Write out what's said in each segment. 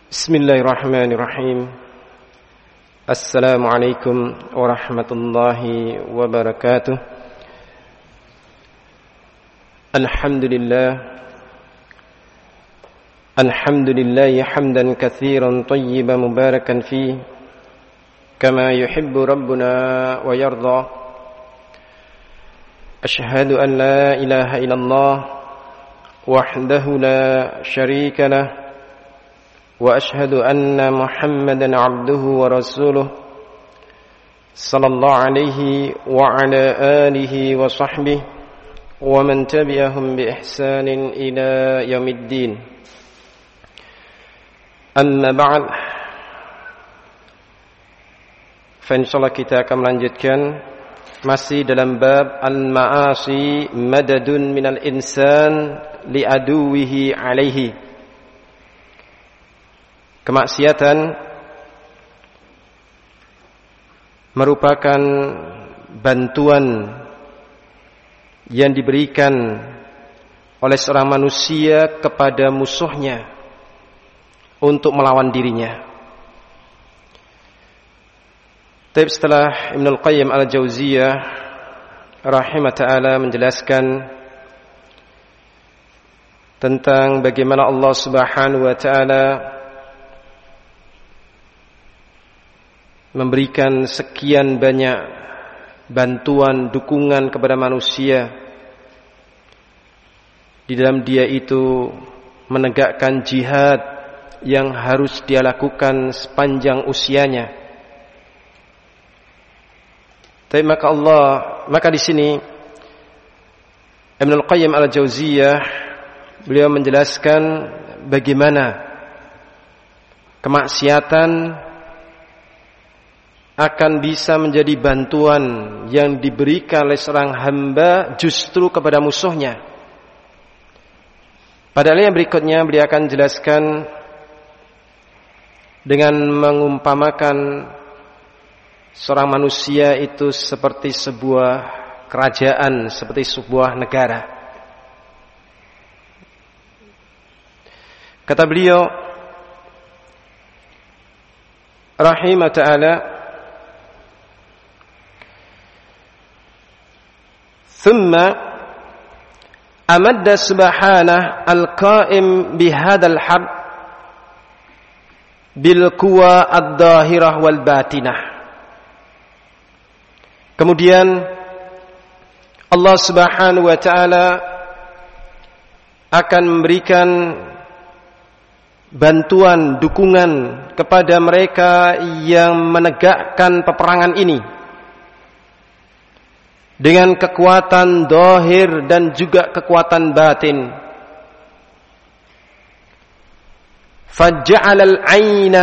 Bismillahirrahmanirrahim. Assalamualaikum warahmatullahi wabarakatuh. Alhamdulillah hamdan katsiran tayyiban mubarakan fihi kama yuhibbu rabbuna wa yarda. Ashhadu an la ilaha illallah wahdahu la syarika lah wa ashhadu anna Muhammadan abduhu wa rasuluh sallallahu alaihi wa ala alihi wa sahbihi wa man tabi'ahum bi ihsanin ila yaumiddin. Amma ba'd. Insyaallah kita akan melanjutkan masih dalam bab al-ma'asi madadun minal insan li aduwihi alaihi. Kemaksiatan merupakan bantuan yang diberikan oleh seorang manusia kepada musuhnya untuk melawan dirinya. Tapi setelah Ibnul Qayyim al-Jauziyah rahimah ta'ala menjelaskan tentang bagaimana Allah subhanahu wa ta'ala memberikan sekian banyak bantuan, dukungan kepada manusia, di dalam dia itu menegakkan jihad yang harus dia lakukan sepanjang usianya. Tapi maka di sini Ibnul Qayyim al-Jauziyah beliau menjelaskan bagaimana kemaksiatan akan bisa menjadi bantuan yang diberikan oleh seorang hamba justru kepada musuhnya. Pada ayat yang berikutnya beliau akan jelaskan dengan mengumpamakan seorang manusia itu seperti sebuah kerajaan, seperti sebuah negara. Kata beliau rahimah ta'ala, ثم أمد سبحانه القائم بهذا الحرب بالقوى الظاهرة والباطنة. Kemudian Allah subhanahu wa ta'ala akan memberikan bantuan, dukungan kepada mereka yang menegakkan peperangan ini dengan kekuatan zahir dan juga kekuatan batin. Faj'ala al-'aina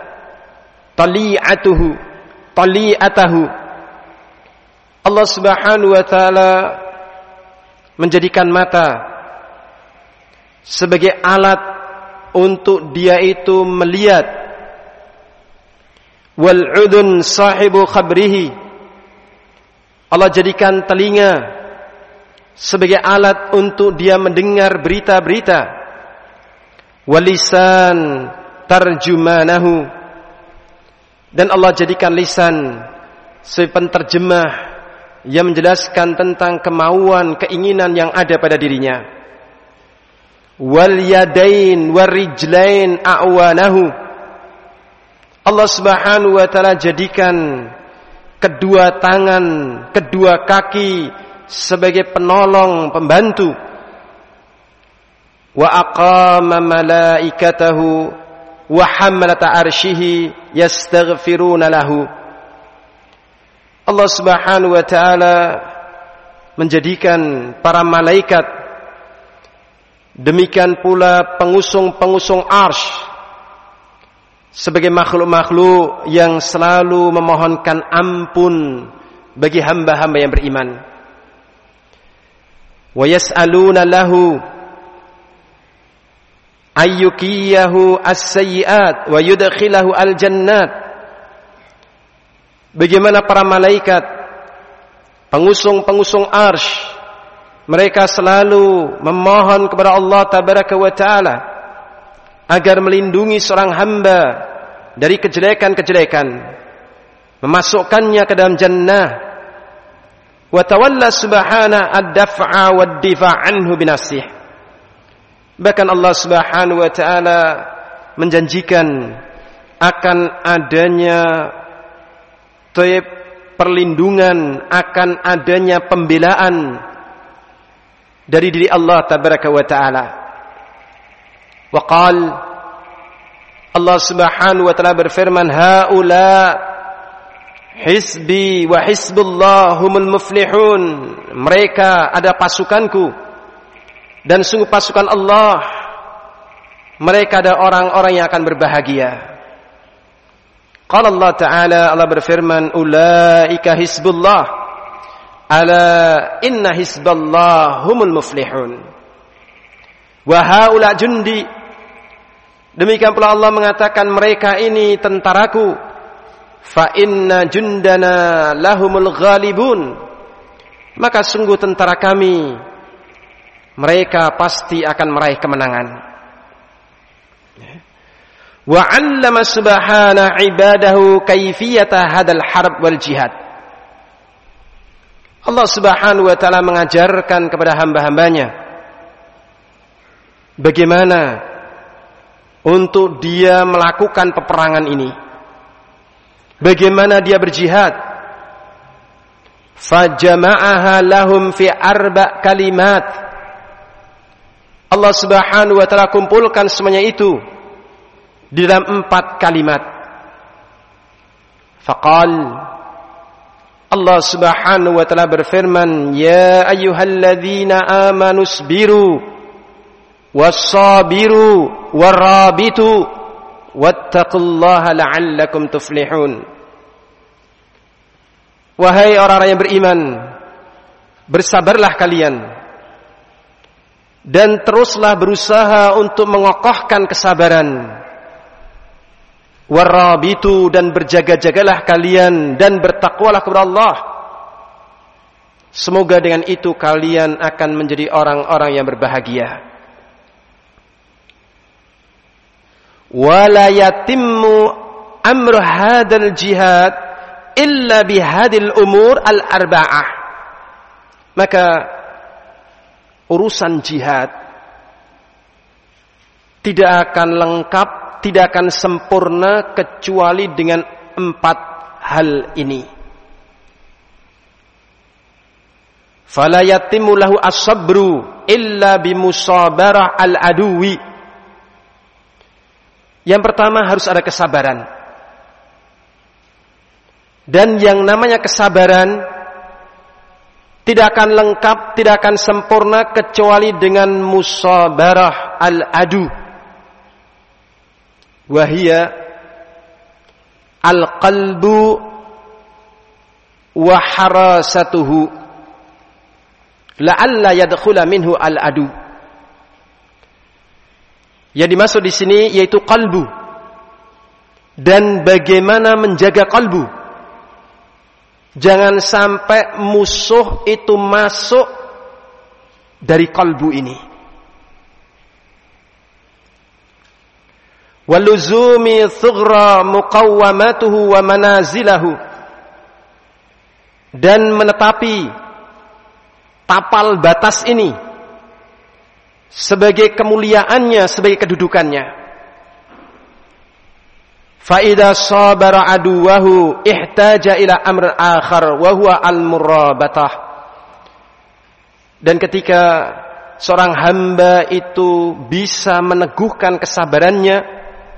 tali'atahu. Allah subhanahu wa ta'ala menjadikan mata sebagai alat untuk dia itu melihat. Wal 'udhun sahibu khabrihi. Allah jadikan telinga sebagai alat untuk dia mendengar berita-berita. Walisan tarjumanahu. Dan Allah jadikan lisan sebagai penterjemah yang menjelaskan tentang kemauan, keinginan yang ada pada dirinya. Wal yadain warijlain a'wanahu. Allah subhanahu wa ta'ala jadikan kedua tangan, kedua kaki sebagai penolong, pembantu. Wa aqama malaikatahu wa hamalata arsyihi yastaghfiruna lahu. Allah subhanahu wa ta'ala menjadikan para malaikat, demikian pula pengusung-pengusung arsy, sebagai makhluk-makhluk yang selalu memohonkan ampun bagi hamba-hamba yang beriman. Wa yas'aluna lahu ayyukiyahu as-sayyi'at wa yudkhilahu al-jannat. Bagaimana para malaikat, pengusung-pengusung arsy, mereka selalu memohon kepada Allah tabaraka wa ta'ala agar melindungi seorang hamba dari kejelekan-kejelekan, memasukkannya ke dalam jannah. Wa tawalla subhanahu ad-daf'a wad-difa' anhu binasih. Bahkan Allah Subhanahu wa taala menjanjikan akan adanya perlindungan, akan adanya pembelaan dari diri Allah tabaraka wa taala. Wa qala Allah Subhanahu wa taala berfirman, haula hisbi wa hisbullah humul muflihun. Mereka ada pasukanku dan sungguh pasukan Allah, mereka ada orang-orang yang akan berbahagia. Qala Allah Ta'ala, Allah berfirman, ulaika hisbullah ala inna hisballah humul muflihun. Wa haula jundi. Demikian pula Allah mengatakan, mereka ini tentaraku. Fa inna jundana lahumul ghalibun. Maka sungguh tentara kami, mereka pasti akan meraih kemenangan. Wa 'allama subhanahu 'ibadahu kaifiyata hadzal harb wal jihad. Allah Subhanahu wa taala mengajarkan kepada hamba-hambanya bagaimana untuk dia melakukan peperangan ini, bagaimana dia berjihad. Fajama'aha lahum fi arba' kalimat. Allah Subhanahu wa taala kumpulkan semuanya itu di dalam 4 kalimat. Faqal, Allah Subhanahu wa taala berfirman, ya ayyuhalladzina amanu sabiru was-sabiru warabitu wattaqullaha la'allakum tuflihun. Wahai orang-orang yang beriman, bersabarlah kalian dan teruslah berusaha untuk mengokohkan kesabaran. Warabitu, dan berjaga-jagalah kalian dan bertakwalah kepada Allah. Semoga dengan itu kalian akan menjadi orang-orang yang berbahagia. Wala yatimmu amru hadzal jihad illa bihadil umur al-arba'ah. Maka urusan jihad tidak akan lengkap, tidak akan sempurna kecuali dengan 4 hal ini. Fala yatimmu lahu as-sabru illa bimusabarah al-aduwi. Yang pertama harus ada kesabaran. Dan yang namanya kesabaran tidak akan lengkap, tidak akan sempurna kecuali dengan musabarah al-adu. Wahia al-qalbu wa harasatuhu la'alla yadkhula minhu al-adu. Yang dimaksud di sini yaitu qalbu, dan bagaimana menjaga qalbu. Jangan sampai musuh itu masuk dari qalbu ini. Waluzumi thughra muqawwamatuhu wa manazilahu, dan menetapi tapal batas ini sebagai kemuliaannya, sebagai kedudukannya. Fa idza sabara aduwahu ihtaja ila amr akhar wa huwa al-murabatah. Dan ketika seorang hamba itu bisa meneguhkan kesabarannya,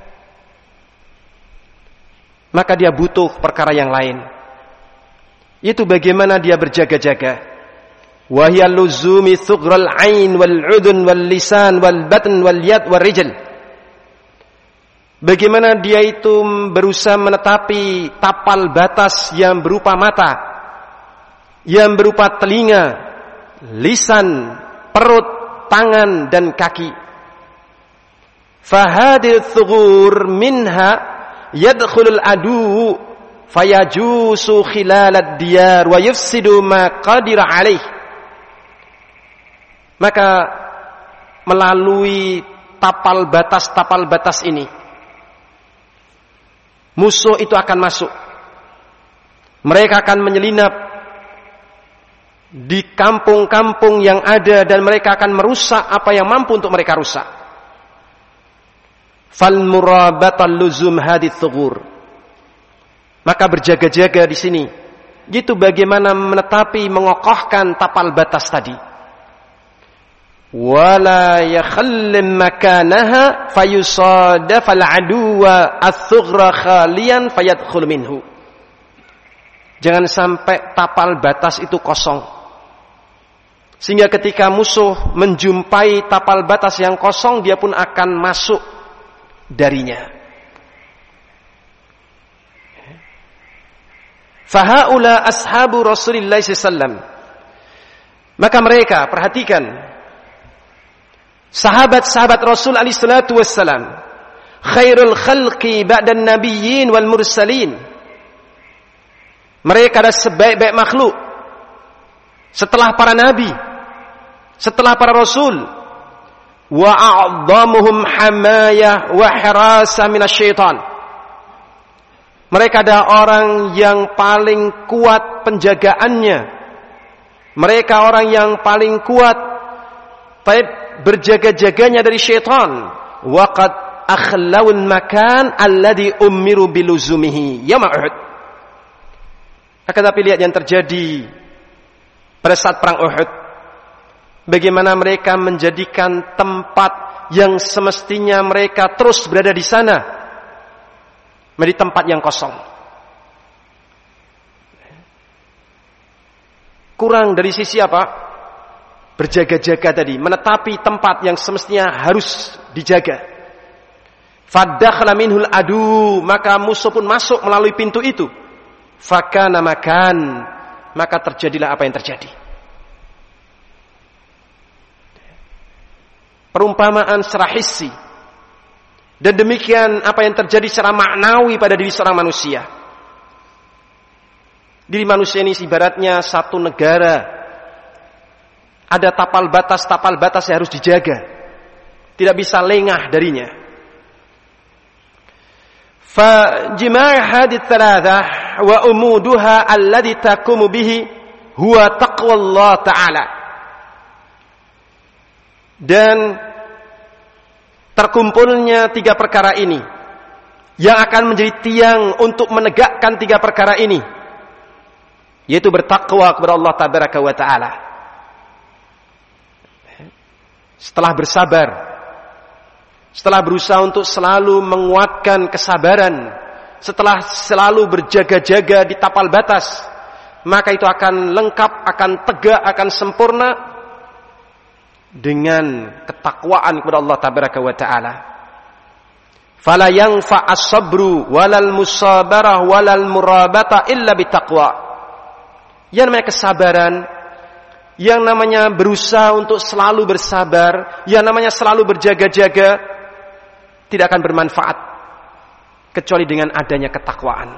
maka dia butuh perkara yang lain, yaitu bagaimana dia berjaga-jaga. Wa hiya luzumi thughral ain wal udhun wal lisan wal batn wal yad wal rijl. Bagaimana dia itu berusaha menetapi tapal batas yang berupa mata, yang berupa telinga, lisan, perut, tangan dan kaki. Fahadil thughur minha yadkhulul adu fayajusu khilalad diyar wa yufsidu ma qadira alaih. Maka melalui tapal batas ini, musuh itu akan masuk. Mereka akan menyelinap di kampung-kampung yang ada dan mereka akan merusak apa yang mampu untuk mereka rusak. Fal murabatal luzum hadits thughur. Maka berjaga-jaga di sini. Gitu bagaimana menetapi, mengokohkan tapal batas tadi. Wala yakhallim makanaha fayusadafal aduwa ats-thughra khalian fayadkhul minhu. Jangan sampai tapal batas itu kosong. Sehingga ketika musuh menjumpai tapal batas yang kosong, dia pun akan masuk darinya. Fahaula ashabu Rasulillah sallallahu. Maka mereka, perhatikan, sahabat-sahabat Rasul alaihi salatu wassalam, khairul khalqi ba'dan nabiyyin wal mursalin. Mereka adalah sebaik-baik makhluk setelah para nabi, setelah para rasul. Wa a'dhamuhum hamayah wa hirasa minasyaitan. Mereka adalah orang yang paling kuat penjagaannya. Mereka orang yang paling kuat berjaga-jaganya dari syaitan. Wa qad akhlawul makan alladhi umiru biluzumihi yawma Uhud. Akan tapi lihat yang terjadi pada saat perang Uhud. Bagaimana mereka menjadikan tempat yang semestinya mereka terus berada di sana menjadi tempat yang kosong. Kurang dari sisi apa? Berjaga-jaga tadi, menetapi tempat yang semestinya harus dijaga. Fadakhala minhul adu, maka musuh pun masuk melalui pintu itu. Fakana makan, maka terjadilah apa yang terjadi. Perumpamaan secara hissi. Dan demikian apa yang terjadi secara maknawi pada diri seorang manusia. Diri manusia ini ibaratnya satu negara. Ada tapal batas yang harus dijaga. Tidak bisa lengah darinya. Fajima' hadits tsalatsa wa umuduha alladhi taqumu bihi huwa taqwallah ta'ala. Dan terkumpulnya tiga perkara ini yang akan menjadi tiang untuk menegakkan tiga perkara ini, yaitu bertakwa kepada Allah tabaraka wa ta'ala. Setelah bersabar, setelah berusaha untuk selalu menguatkan kesabaran, setelah selalu berjaga-jaga di tapal batas, maka itu akan lengkap, akan tegak, akan sempurna dengan ketakwaan kepada Allah tabaraka wa ta'ala. Fala yanfa as-sabru walal musabarah walal murabata illa bitaqwa. Yang namanya kesabaran, yang namanya berusaha untuk selalu bersabar, yang namanya selalu berjaga-jaga, tidak akan bermanfaat kecuali dengan adanya ketakwaan.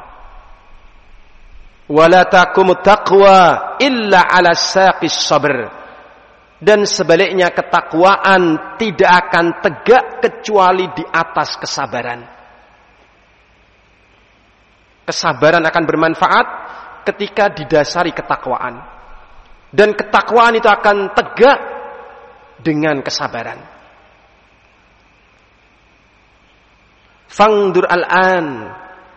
Wala taqumut taqwa illa ala saqis sabr. Dan sebaliknya ketakwaan tidak akan tegak kecuali di atas kesabaran. Kesabaran akan bermanfaat ketika didasari ketakwaan. Dan ketakwaan itu akan tegak dengan kesabaran. Fangdur al-an.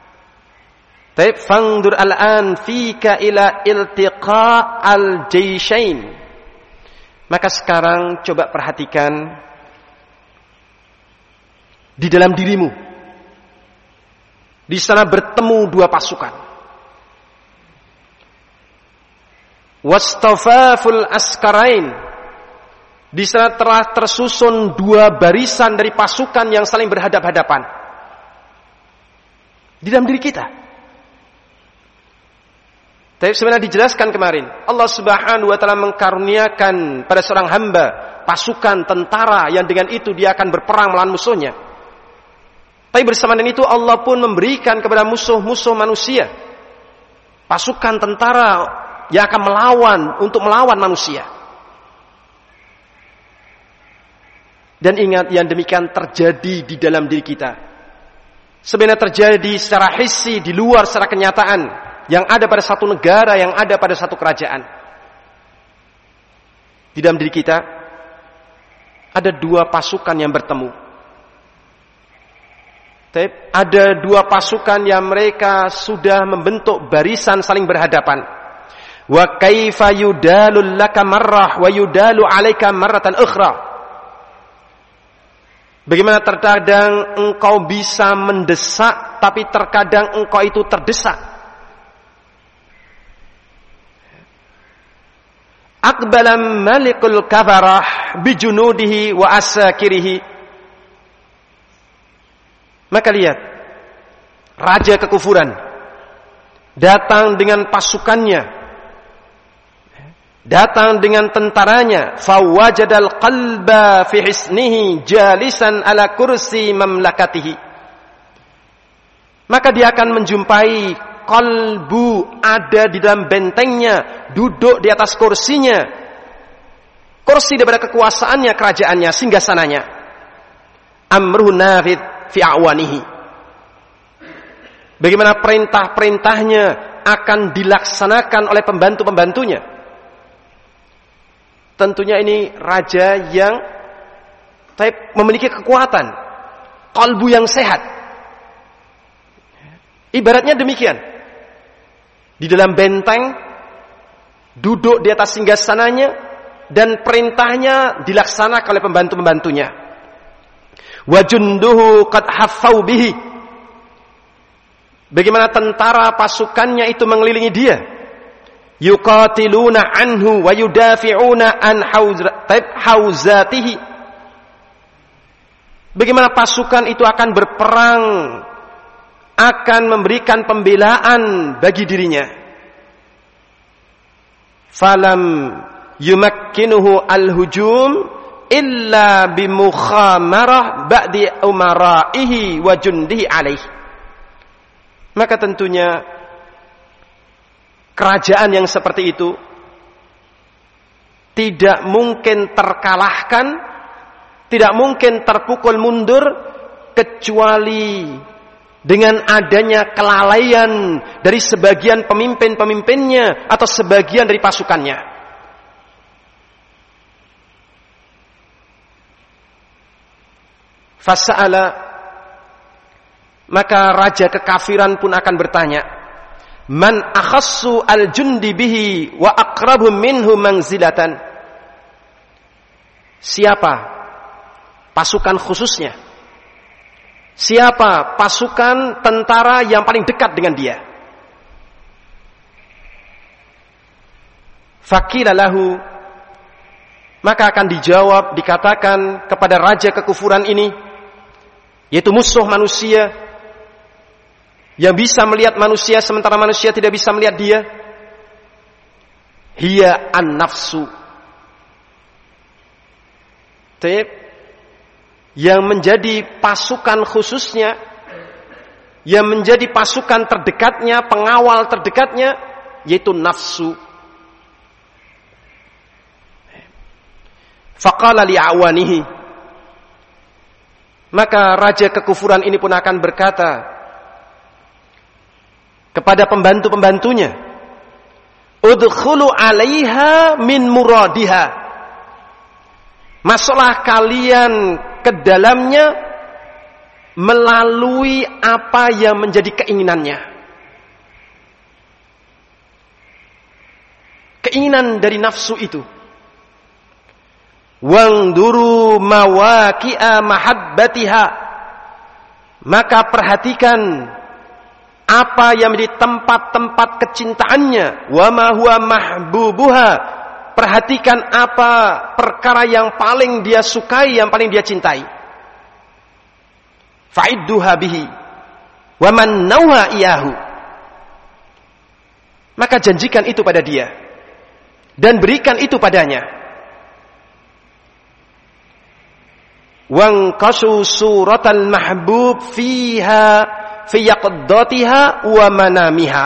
Fangdur al-an fika ila iltiqa al-jayshain. Maka sekarang coba perhatikan di dalam dirimu. Di sana bertemu dua pasukan. Wastafaful askarain. Di sana telah tersusun dua barisan dari pasukan yang saling berhadap-hadapan. Di dalam diri kita. Tapi sebenarnya dijelaskan kemarin, Allah Subhanahu wa taala mengkaruniakan pada seorang hamba pasukan tentara yang dengan itu dia akan berperang melawan musuhnya. Tapi bersamaan dengan itu Allah pun memberikan kepada musuh-musuh manusia pasukan tentara yang akan melawan, untuk melawan manusia. Dan ingat, yang demikian terjadi di dalam diri kita. Sebenarnya terjadi secara hissi, di luar secara kenyataan, yang ada pada satu negara, yang ada pada satu kerajaan. Di dalam diri kita ada dua pasukan yang bertemu. Ada dua pasukan yang mereka sudah membentuk barisan saling berhadapan. Wa kaifa yudalu laka marrah wa yudalu alaika marratan ukhra. Bagaimana terkadang engkau bisa mendesak, tapi terkadang engkau itu terdesak. Aqbala malikul kafarah bijunudihi wa asakirihi. Maka lihat, raja kekufuran datang dengan pasukannya, datang dengan tentaranya. Fawajadal qalba fi hisnihi jalisan ala kursi mamlakatihi. Maka dia akan menjumpai qalbu ada di dalam bentengnya, duduk di atas kursinya, kursi daripada kekuasaannya, kerajaannya, singgasananya. Amruhu nafid fi awanihi. Bagaimana perintah-perintahnya akan dilaksanakan oleh pembantu-pembantunya. Tentunya ini raja yang memiliki kekuatan, kalbu yang sehat. Ibaratnya demikian. Di dalam benteng, duduk di atas singgasananya, dan perintahnya dilaksanakan oleh pembantu-pembantunya. Wa junduhu qad haffau bihi. Bagaimana tentara pasukannya itu mengelilingi dia. Yuqatiluna anhu wa yudafi'una an hauzatihi. Bagaimana pasukan itu akan berperang, akan memberikan pembelaan bagi dirinya. Falam yumakkinuhu al-hujum illa bimukhamarah ba'di umaraihi wa jundihi alaih. Maka tentunya kerajaan yang seperti itu tidak mungkin terkalahkan, tidak mungkin terpukul mundur, kecuali dengan adanya kelalaian dari sebagian pemimpin-pemimpinnya atau sebagian dari pasukannya. Fasa'ala, maka raja kekafiran pun akan bertanya, man akhassu al-jundi bihi wa aqrabhum minhu manzilatan. Siapa pasukan khususnya? Siapa pasukan tentara yang paling dekat dengan dia? Faqila lahu, maka akan dijawab, dikatakan kepada raja kekufuran ini, yaitu musuh manusia, yang bisa melihat manusia sementara manusia tidak bisa melihat dia. Hiya an-nafsu. Yang menjadi pasukan khususnya, yang menjadi pasukan terdekatnya, pengawal terdekatnya, yaitu nafsu. Faqala li'awanihi, maka raja kekufuran ini pun akan berkata kepada pembantu-pembantunya, udkhulu 'alaiha min muradiha. Masuklah kalian ke dalamnya melalui apa yang menjadi keinginannya. Keinginan dari nafsu itu. Wangduru mawaqi'a mahabbatiha. Maka perhatikan apa yang menjadi tempat-tempat kecintaannya. Wa ma huwa mahbubuha. Perhatikan apa perkara yang paling dia sukai, yang paling dia cintai. Fa'idduha bihi wa man nauha iyahu. Maka janjikan itu pada dia dan berikan itu padanya. Wangqasu suratal mahbub fiha fi yaqdatiha wa manamiha.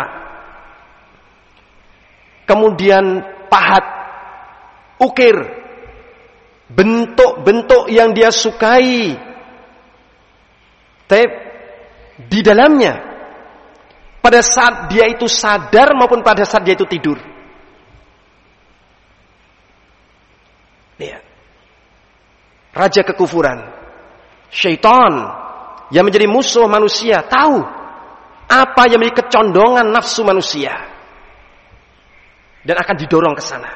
Kemudian pahat, ukir bentuk-bentuk yang dia sukai di dalamnya pada saat dia itu sadar maupun pada saat dia itu tidur. Lihat. Raja kekufuran, syaitan yang menjadi musuh manusia, tahu apa yang menjadi kecondongan nafsu manusia dan akan didorong ke sana.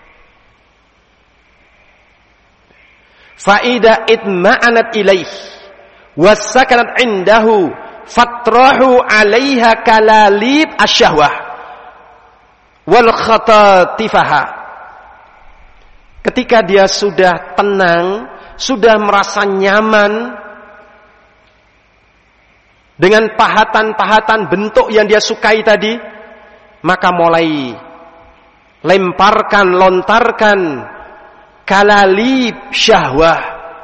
Faida itma'anat ilaih wasakanat indahu fatrahu 'alaiha kalalib asyahwah wal khatatifaha. Ketika dia sudah tenang, sudah merasa nyaman dengan pahatan-pahatan bentuk yang dia sukai tadi, maka mulai lontarkan kalalib syahwah.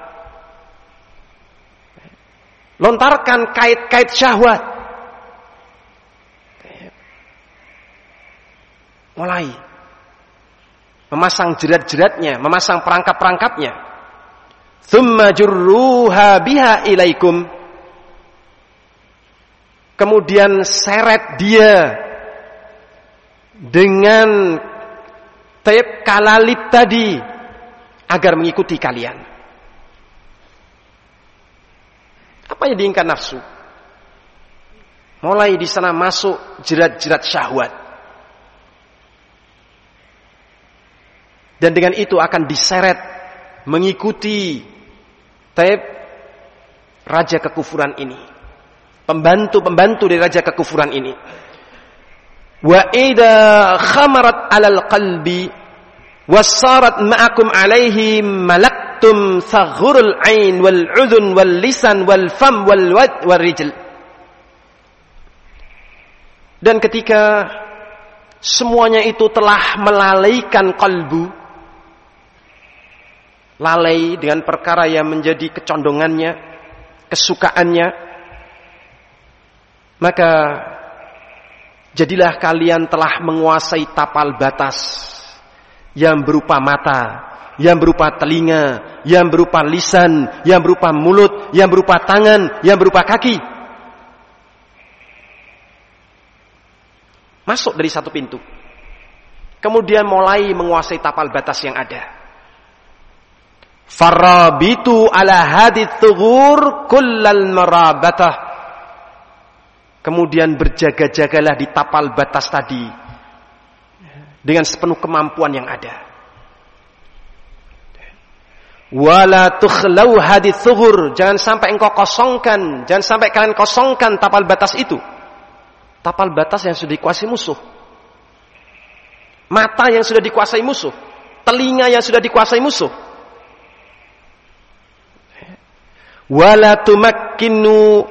Lontarkan kait-kait syahwat. Mulai memasang jerat-jeratnya, memasang perangkap-perangkapnya. Tsumma jurruha biha ilaikum. Kemudian seret dia dengan tape kalalib tadi agar mengikuti kalian. Apa yang diinginkan nafsu? Mulai di sana masuk jerat-jerat syahwat. Dan dengan itu akan diseret mengikuti tape raja kekufuran ini. Pembantu-pembantu dari raja kekufuran ini. Wa idza khamarat 'alal qalbi wasarat ma'akum 'alaihi malaktum saghurul 'ain wal 'udhun wal lisan wal fam wal wad wal rijl. Dan ketika semuanya itu telah melalaikan kalbu, lalai dengan perkara yang menjadi kecondongannya, kesukaannya, maka jadilah kalian telah menguasai tapal batas yang berupa mata, yang berupa telinga, yang berupa lisan, yang berupa mulut, yang berupa tangan, yang berupa kaki. Masuk dari satu pintu. Kemudian mulai menguasai tapal batas yang ada. Farabitu ala hadith thughur kullal marabatah. Kemudian berjaga-jagalah di tapal batas tadi dengan sepenuh kemampuan yang ada. Wala tukhlau hadits thughur, jangan sampai engkau kosongkan, jangan sampai kalian kosongkan tapal batas itu. Tapal batas yang sudah dikuasai musuh. Mata yang sudah dikuasai musuh, telinga yang sudah dikuasai musuh. Wala tumakkinu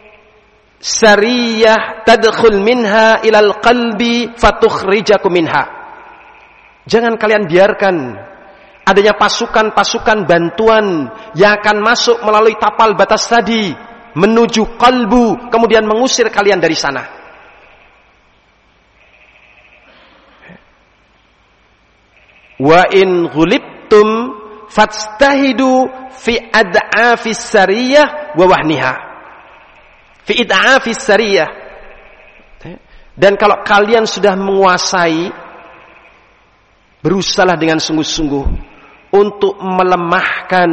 sariyah tadkhul minha ilal qalbi fatukhrijakum minha. Jangan kalian biarkan adanya pasukan-pasukan bantuan yang akan masuk melalui tapal batas tadi menuju kalbu, kemudian mengusir kalian dari sana. Wa in ghulibtum fastahidu fi ad'afis sariyah wa wahniha. Fi id'afis sariyah. Dan kalau kalian sudah menguasai, berusahalah dengan sungguh-sungguh untuk melemahkan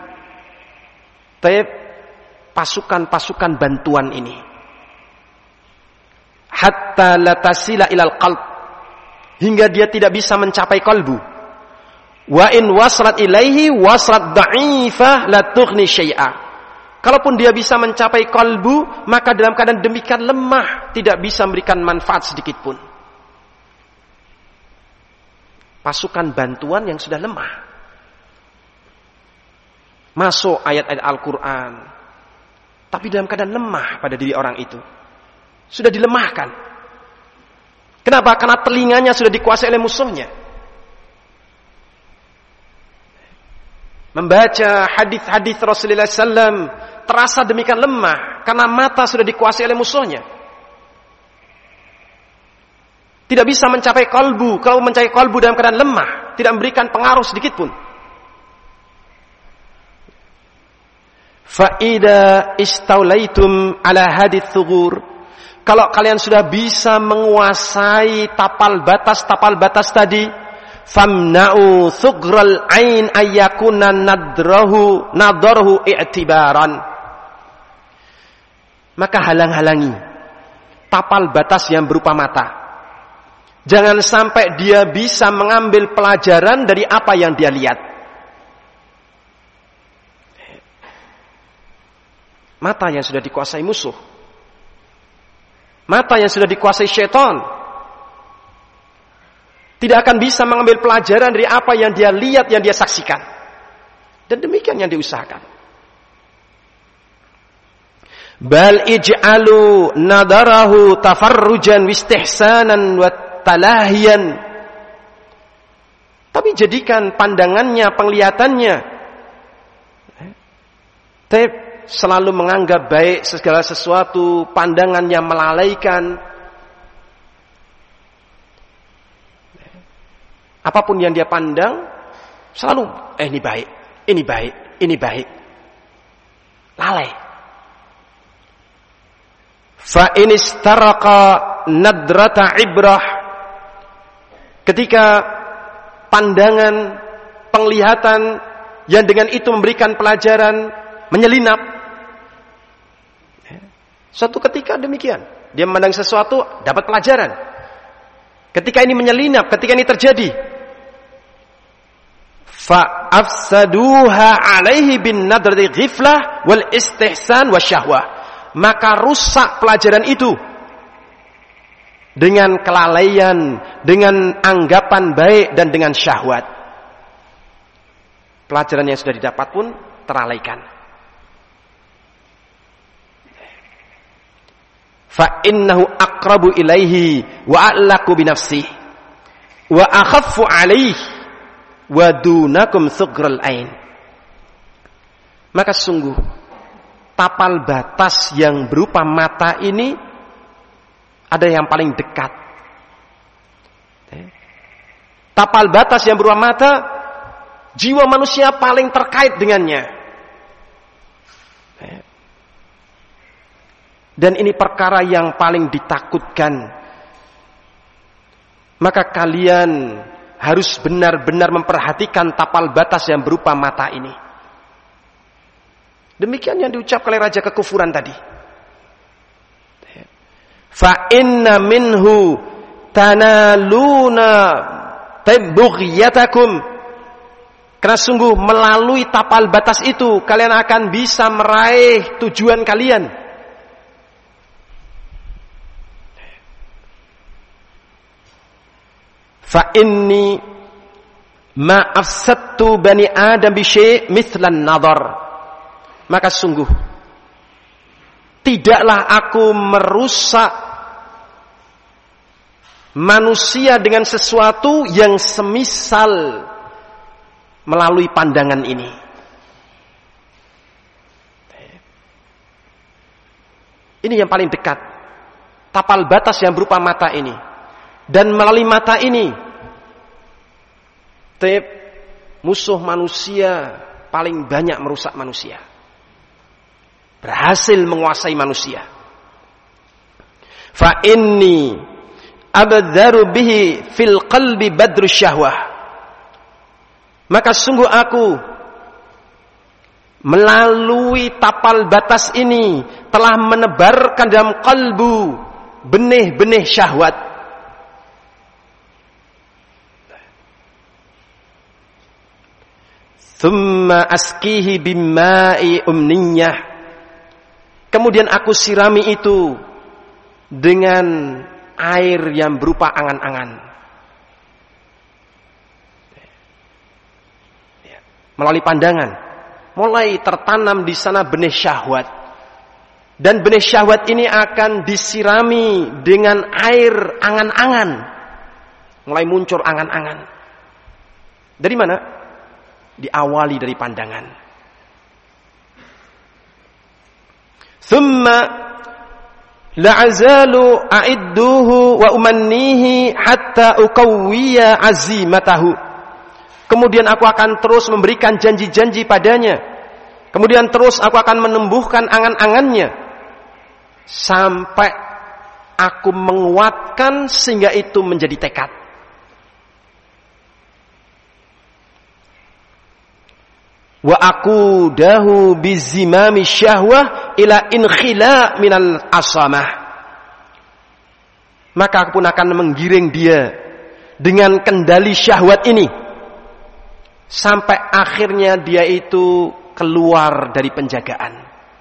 pasukan-pasukan bantuan ini. Hatta la tasila ilal qalb, hingga dia tidak bisa mencapai kalbu. Wa in wasrat ilaihi wasrat da'ifah la tughni syai'a. Kalaupun dia bisa mencapai kalbu, maka dalam keadaan demikian lemah, tidak bisa memberikan manfaat sedikit pun. Pasukan bantuan yang sudah lemah. Masuk ayat-ayat Al-Quran, tapi dalam keadaan lemah pada diri orang itu. Sudah dilemahkan. Kenapa? Karena telinganya sudah dikuasai oleh musuhnya. Membaca hadis-hadis Rasulullah SAW terasa demikian lemah karena mata sudah dikuasai oleh musuhnya. Tidak bisa mencapai kalbu. Kalau mencapai kalbu dalam keadaan lemah, tidak memberikan pengaruh sedikit pun. Fa idza istaulaitum ala hadits thughur, kalau kalian sudah bisa menguasai tapal batas tadi, famna'u thughral ain ayyakuna nadrahu i'tibaran, maka halang-halangi tapal batas yang berupa mata. Jangan sampai dia bisa mengambil pelajaran dari apa yang dia lihat. Mata yang sudah dikuasai musuh, mata yang sudah dikuasai syaitan, tidak akan bisa mengambil pelajaran dari apa yang dia lihat, yang dia saksikan. Dan demikian yang diusahakan. Bal ij'alu nadarahu tafarrujan wistihsanan wa talahiyan. Tapi jadikan pandangannya, penglihatannya selalu menganggap baik segala sesuatu, pandangan yang melalaikan. Apapun yang dia pandang, selalu ini baik, ini baik, ini baik. Lalai. Fa in istaraqa nadrata ibrah, ketika pandangan, penglihatan yang dengan itu memberikan pelajaran menyelinap. Suatu ketika demikian, dia memandang sesuatu dapat pelajaran. Ketika ini menyelinap, ketika ini terjadi, fa afsaduha alaihi bin nadrati ghiflah wal istihsan wasyahwah, maka rusak pelajaran itu dengan kelalaian, dengan anggapan baik dan dengan syahwat. Pelajaran yang sudah didapat pun teralaikan. Fa innahu aqrabu ilaihi wa a'laqu bi nafsihi wa akhaffu alaihi wa dunakum thughral ain. Maka sungguh tapal batas yang berupa mata ini ada yang paling dekat. Tapal batas yang berupa mata, jiwa manusia paling terkait dengannya. Dan ini perkara yang paling ditakutkan. Maka kalian harus benar-benar memperhatikan tapal batas yang berupa mata ini. Demikian yang diucapkan oleh raja kekufuran tadi. Fa inna minhu tanaluna tabghiyatakum, karena sungguh melalui tapal batas itu kalian akan bisa meraih tujuan kalian. Fa inni ma afsadtu bani adam bi syai' mithlan nadhar, maka sungguh tidaklah aku merusak manusia dengan sesuatu yang semisal melalui pandangan ini. Ini yang paling dekat, tapal batas yang berupa mata ini. Dan melalui mata ini, musuh manusia paling banyak merusak manusia, berhasil menguasai manusia. Fa inni abdharu bihi fil qalbi badru syahwah, maka sungguh aku melalui tapal batas ini telah menebarkan dalam kalbu benih-benih syahwat. Thumma askihi bima'i umniyah, kemudian aku sirami itu dengan air yang berupa angan-angan. Melalui pandangan, mulai tertanam di sana benih syahwat, dan benih syahwat ini akan disirami dengan air angan-angan. Mulai muncul angan-angan. Dari mana? Diawali dari pandangan. Thumma la'azalu a'idduhu wa umannihi hatta uqawwiya azimatahu. Kemudian aku akan terus memberikan janji-janji padanya. Kemudian terus aku akan menumbuhkan angan-angannya sampai aku menguatkan sehingga itu menjadi tekad. Wa aqudahu bizimami syahwah ila inkhila minal asamah. Maka aku pun akan menggiring dia dengan kendali syahwat ini sampai akhirnya dia itu keluar dari penjagaan.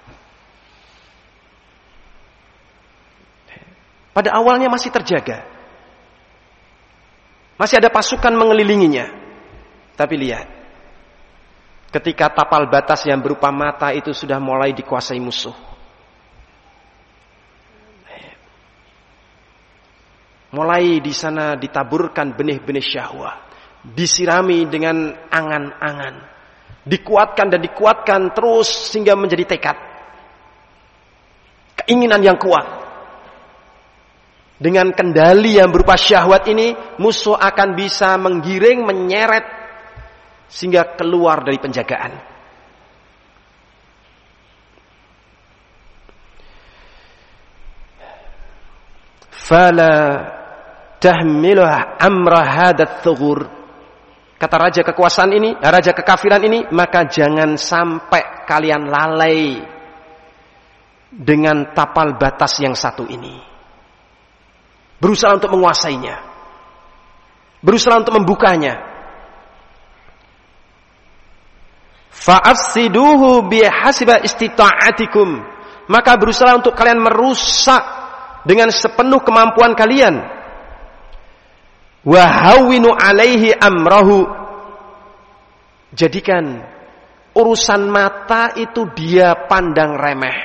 Pada awalnya masih terjaga, masih ada pasukan mengelilinginya. Tapi lihat, ketika tapal batas yang berupa mata itu sudah mulai dikuasai musuh, mulai di sana ditaburkan benih-benih syahwat, disirami dengan angan-angan, dikuatkan dan dikuatkan terus sehingga menjadi tekad, keinginan yang kuat. Dengan kendali yang berupa syahwat ini, musuh akan bisa menggiring, menyeret sehingga keluar dari penjagaan. Fala tahmiluha amra hadat thughur. Kata raja kekuasaan ini, raja kekafiran ini, maka jangan sampai kalian lalai dengan tapal batas yang satu ini. Berusaha untuk menguasainya, berusaha untuk membukanya. Fa'afsiduhu bihasiba istita'atikum. Maka berusaha untuk kalian merusak dengan sepenuh kemampuan kalian. Wahawinu alaihi amrahu. Jadikan urusan mata itu dia pandang remeh.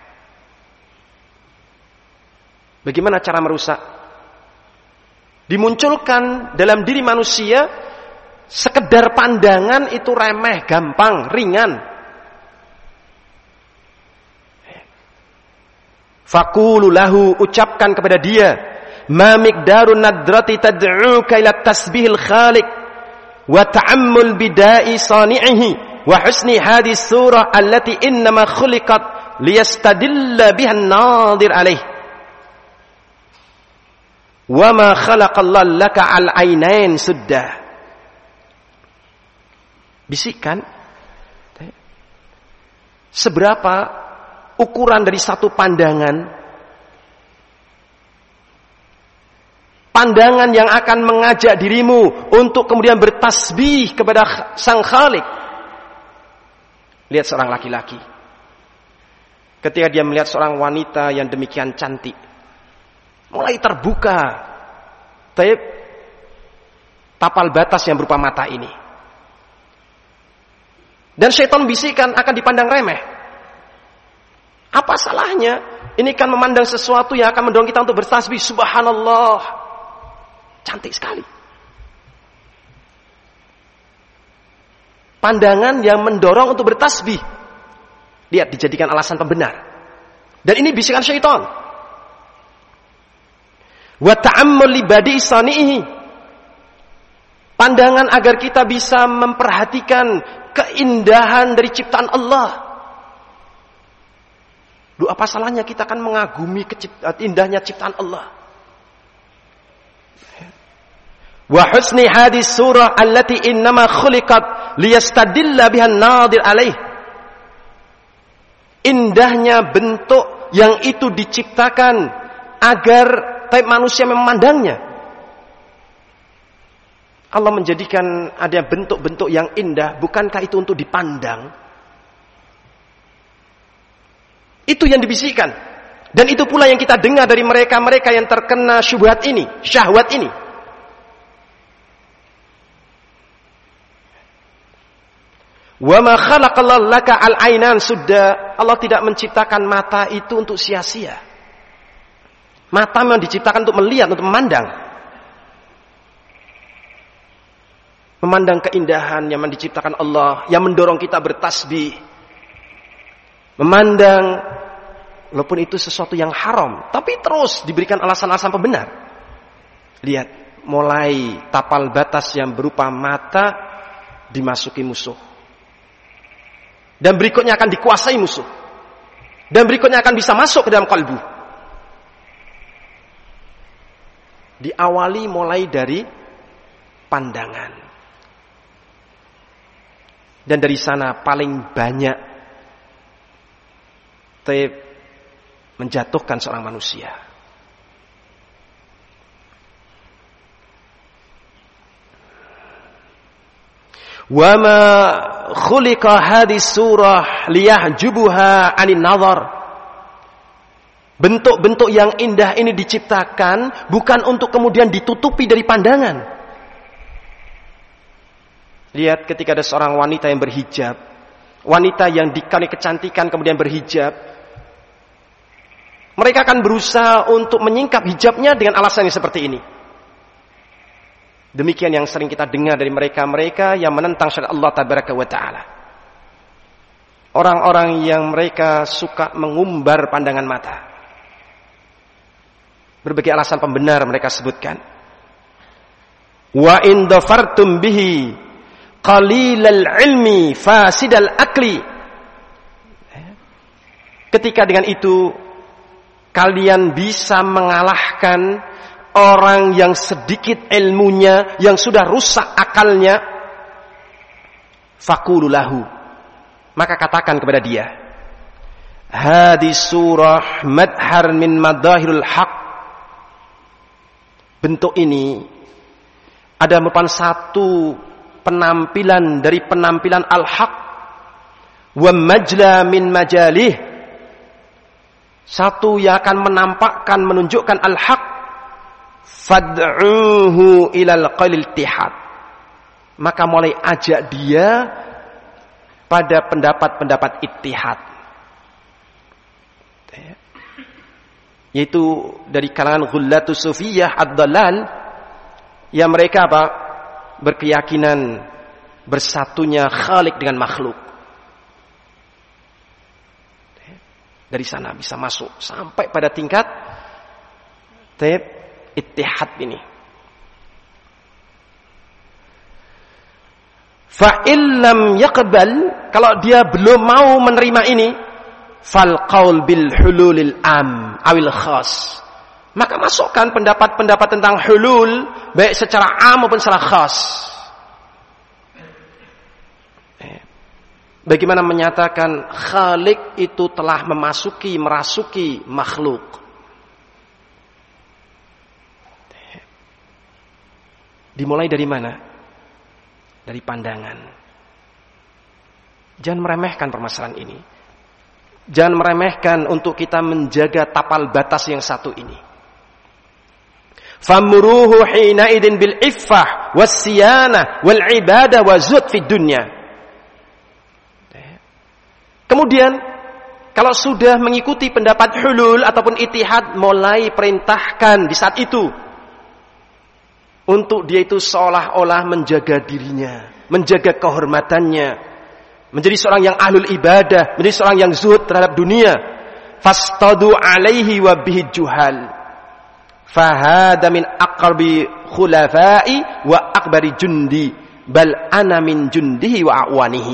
Bagaimana cara merusak? Dimunculkan dalam diri manusia sekedar pandangan itu remeh, gampang, ringan. Faqulu lahu, ucapkan kepada dia, ma miqdarun nadrati tad'uka ila tasbihil khaliq wa ta'ammul bida'i sani'ihi wa husni hadis surah allati innama khuliqat liyastadilla biha an-nadir alaih wa ma khalaqallahu laka al-ainain suddah. Bisikan seberapa ukuran dari satu pandangan yang akan mengajak dirimu untuk kemudian bertasbih kepada Sang Khalik. Lihat seorang laki-laki, ketika dia melihat seorang wanita yang demikian cantik, mulai terbuka tapal batas yang berupa mata ini. Dan syaitan bisikan akan dipandang remeh. Apa salahnya? Ini kan memandang sesuatu yang akan mendorong kita untuk bertasbih. Subhanallah, cantik sekali. Pandangan yang mendorong untuk bertasbih, lihat, dijadikan alasan pembenar. Dan ini bisikan syaitan. Wa ta'ammul li badi sani'ihi. Pandangan agar kita bisa memperhatikan keindahan dari ciptaan Allah. Duh, apa salahnya kita akan mengagumi indahnya ciptaan Allah. Wa husni hadis surah allati innama khuliqat liyastadilla biha an-nadir alaih. Indahnya bentuk yang itu diciptakan agar manusia memandangnya. Allah menjadikan ada bentuk-bentuk yang indah, bukankah itu untuk dipandang? Itu yang dibisikkan. Dan itu pula yang kita dengar dari mereka-mereka yang terkena syubhat ini, syahwat ini. Wa ma khalaqallahu laka al-ainan sudda. Allah tidak menciptakan mata itu untuk sia-sia. Mata memang diciptakan untuk melihat, untuk memandang. Memandang keindahan yang diciptakan Allah, yang mendorong kita bertasbih. Memandang, walaupun itu sesuatu yang haram, tapi terus diberikan alasan-alasan pembenar. Lihat, mulai tapal batas yang berupa mata dimasuki musuh. Dan berikutnya akan dikuasai musuh. Dan berikutnya akan bisa masuk ke dalam kalbu. Diawali mulai dari pandangan. Dan dari sana paling banyak menjatuhkan seorang manusia. Wa ma khuliqa hadhihi surah liyahjubuha 'anil nazar. Bentuk-bentuk yang indah ini diciptakan bukan untuk kemudian ditutupi dari pandangan. Lihat ketika ada seorang wanita yang berhijab, wanita yang dikali kecantikan kemudian berhijab, mereka akan berusaha untuk menyingkap hijabnya dengan alasan yang seperti ini. Demikian yang sering kita dengar dari mereka-mereka yang menentang syariat Allah Tabaraka wa Ta'ala. Orang-orang yang mereka suka mengumbar pandangan mata. Berbagai alasan pembenar mereka sebutkan. Wa in dafartum bihi qalilal ilmi fasidal akli. Ketika dengan itu kalian bisa mengalahkan orang yang sedikit ilmunya, yang sudah rusak akalnya, faqulu lahu, maka katakan kepada dia, hadhi surah madhar min madahirul haq. Bentuk ini ada merupakan satu penampilan dari penampilan al-haq, wa majla min majalih, satu yang akan menampakkan, menunjukkan al-haq. Fad'uhu ilal qalil tihad, maka mulai ajak dia pada pendapat-pendapat ittihad, yaitu dari kalangan ghullatus sufiyah ad-dhalal, yang mereka apa? Berkeyakinan bersatunya Khalik dengan makhluk. Dari sana bisa masuk sampai pada tingkat ittihad ini. Fa illam yaqbal, kalau dia belum mau menerima ini, fal qaul bil hululil am awil khas, maka masukkan pendapat-pendapat tentang hulul baik secara am maupun secara khas. Bagaimana menyatakan Khalik itu telah merasuki makhluk. Dimulai dari mana? Dari pandangan. Jangan meremehkan permasalahan ini. Jangan meremehkan untuk kita menjaga tapal batas yang satu ini. Famuruhu hina idin bil iffah was-siyanah wal ibadah wa zuhd fid dunya. Kemudian kalau sudah mengikuti pendapat hulul ataupun ittihad, mulai perintahkan di saat itu untuk dia itu seolah-olah menjaga dirinya, menjaga kehormatannya, menjadi seorang yang ahlul ibadah, menjadi seorang yang zuhud terhadap dunia. Fastadu alaihi wa bihi juhal. Fahada min aqrabi khulafai wa akbari jundi, bal ana min jundihi wa awanihi.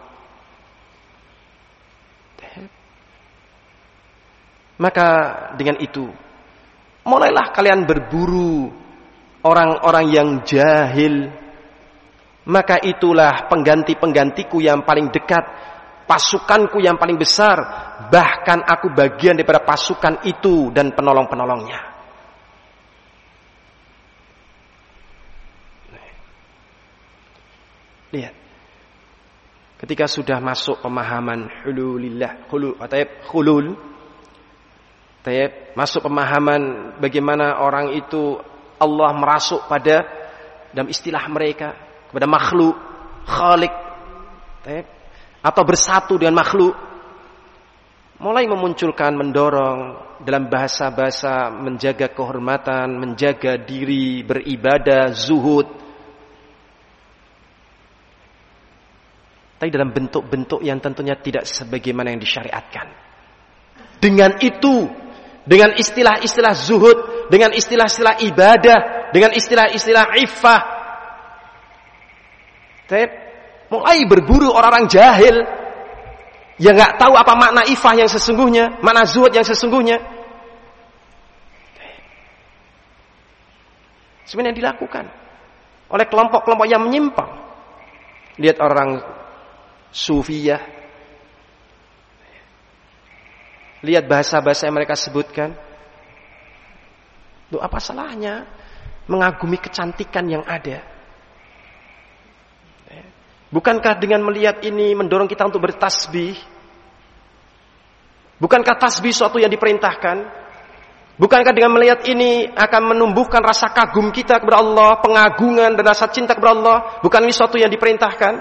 Maka dengan itu mulailah kalian berburu orang-orang yang jahil, maka itulah pengganti-penggantiku yang paling dekat, pasukanku yang paling besar, bahkan aku bagian daripada pasukan itu dan penolong-penolongnya. Lihat, ketika sudah masuk pemahaman hulul, masuk pemahaman bagaimana orang itu Allah merasuk pada dalam istilah mereka kepada makhluk, Khalik, atau bersatu dengan makhluk, mulai memunculkan, mendorong dalam bahasa-bahasa menjaga kehormatan, menjaga diri, beribadah, zuhud. Tapi dalam bentuk-bentuk yang tentunya tidak sebagaimana yang disyariatkan. Dengan itu, dengan istilah-istilah zuhud, dengan istilah-istilah ibadah, dengan istilah-istilah iffah, mulai berburu orang-orang jahil, yang nggak tahu apa makna ifah yang sesungguhnya, makna zuhud yang sesungguhnya. Sebenarnya dilakukan oleh kelompok-kelompok yang menyimpang. Lihat orang sufiyah, lihat bahasa-bahasa yang mereka sebutkan. Loh, apa salahnya mengagumi kecantikan yang ada? Bukankah dengan melihat ini mendorong kita untuk bertasbih? Bukankah tasbih suatu yang diperintahkan? Bukankah dengan melihat ini akan menumbuhkan rasa kagum kita kepada Allah, pengagungan dan rasa cinta kepada Allah? Bukan ini suatu yang diperintahkan?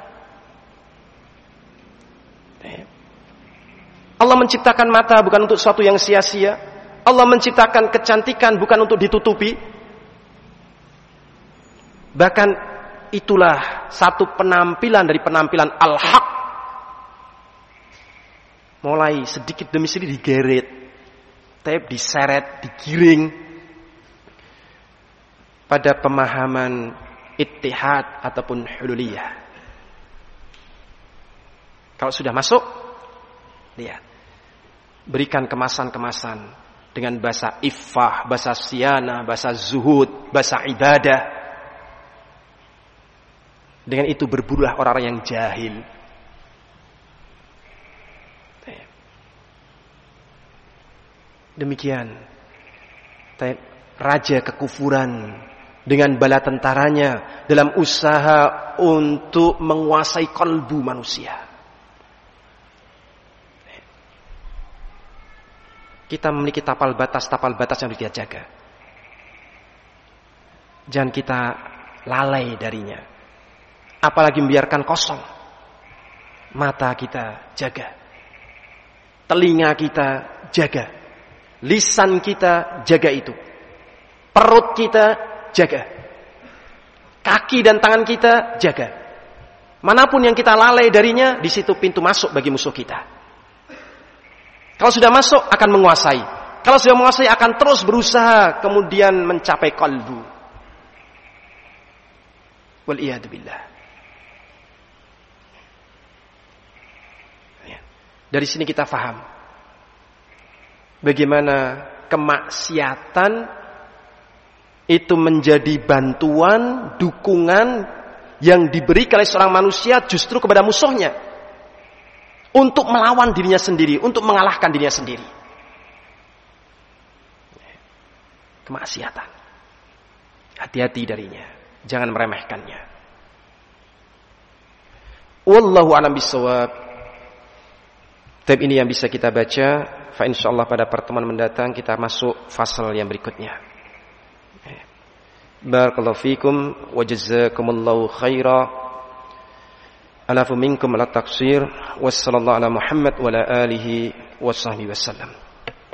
Allah menciptakan mata bukan untuk suatu yang sia-sia. Allah menciptakan kecantikan bukan untuk ditutupi. Bahkan itulah satu penampilan dari penampilan al-haq. Mulai sedikit demi sedikit digeret, diseret, digiring pada pemahaman ittihad ataupun hululiyah. Kalau sudah masuk, lihat, berikan kemasan-kemasan dengan bahasa iffah, bahasa siyana, bahasa zuhud, bahasa ibadah. Dengan itu berburulah orang-orang yang jahil. Demikian raja kekufuran dengan bala tentaranya dalam usaha untuk menguasai kalbu manusia. Kita memiliki tapal batas yang harus kita jaga. Jangan kita lalai darinya. Apalagi membiarkan kosong. Mata kita jaga. Telinga kita jaga. Lisan kita jaga itu. Perut kita jaga. Kaki dan tangan kita jaga. Manapun yang kita lalai darinya, di situ pintu masuk bagi musuh kita. Kalau sudah masuk akan menguasai. Kalau sudah menguasai akan terus berusaha kemudian mencapai qalbu. Wal iyad billah. Dari sini kita faham bagaimana kemaksiatan itu menjadi bantuan, dukungan yang diberikan oleh seorang manusia justru kepada musuhnya untuk melawan dirinya sendiri, untuk mengalahkan dirinya sendiri. Kemaksiatan. Hati-hati darinya, jangan meremehkannya. Wallahu a'lam bishawab. Tab ini yang bisa kita baca. Fa insyaallah pada pertemuan mendatang kita masuk fasal yang berikutnya. Barakallahu fikum wa jazakumullahu khaira. Alafu minkum ala taqsir. Wassallallahu ala Muhammad wa ala alihi wa sahbihi wasallam.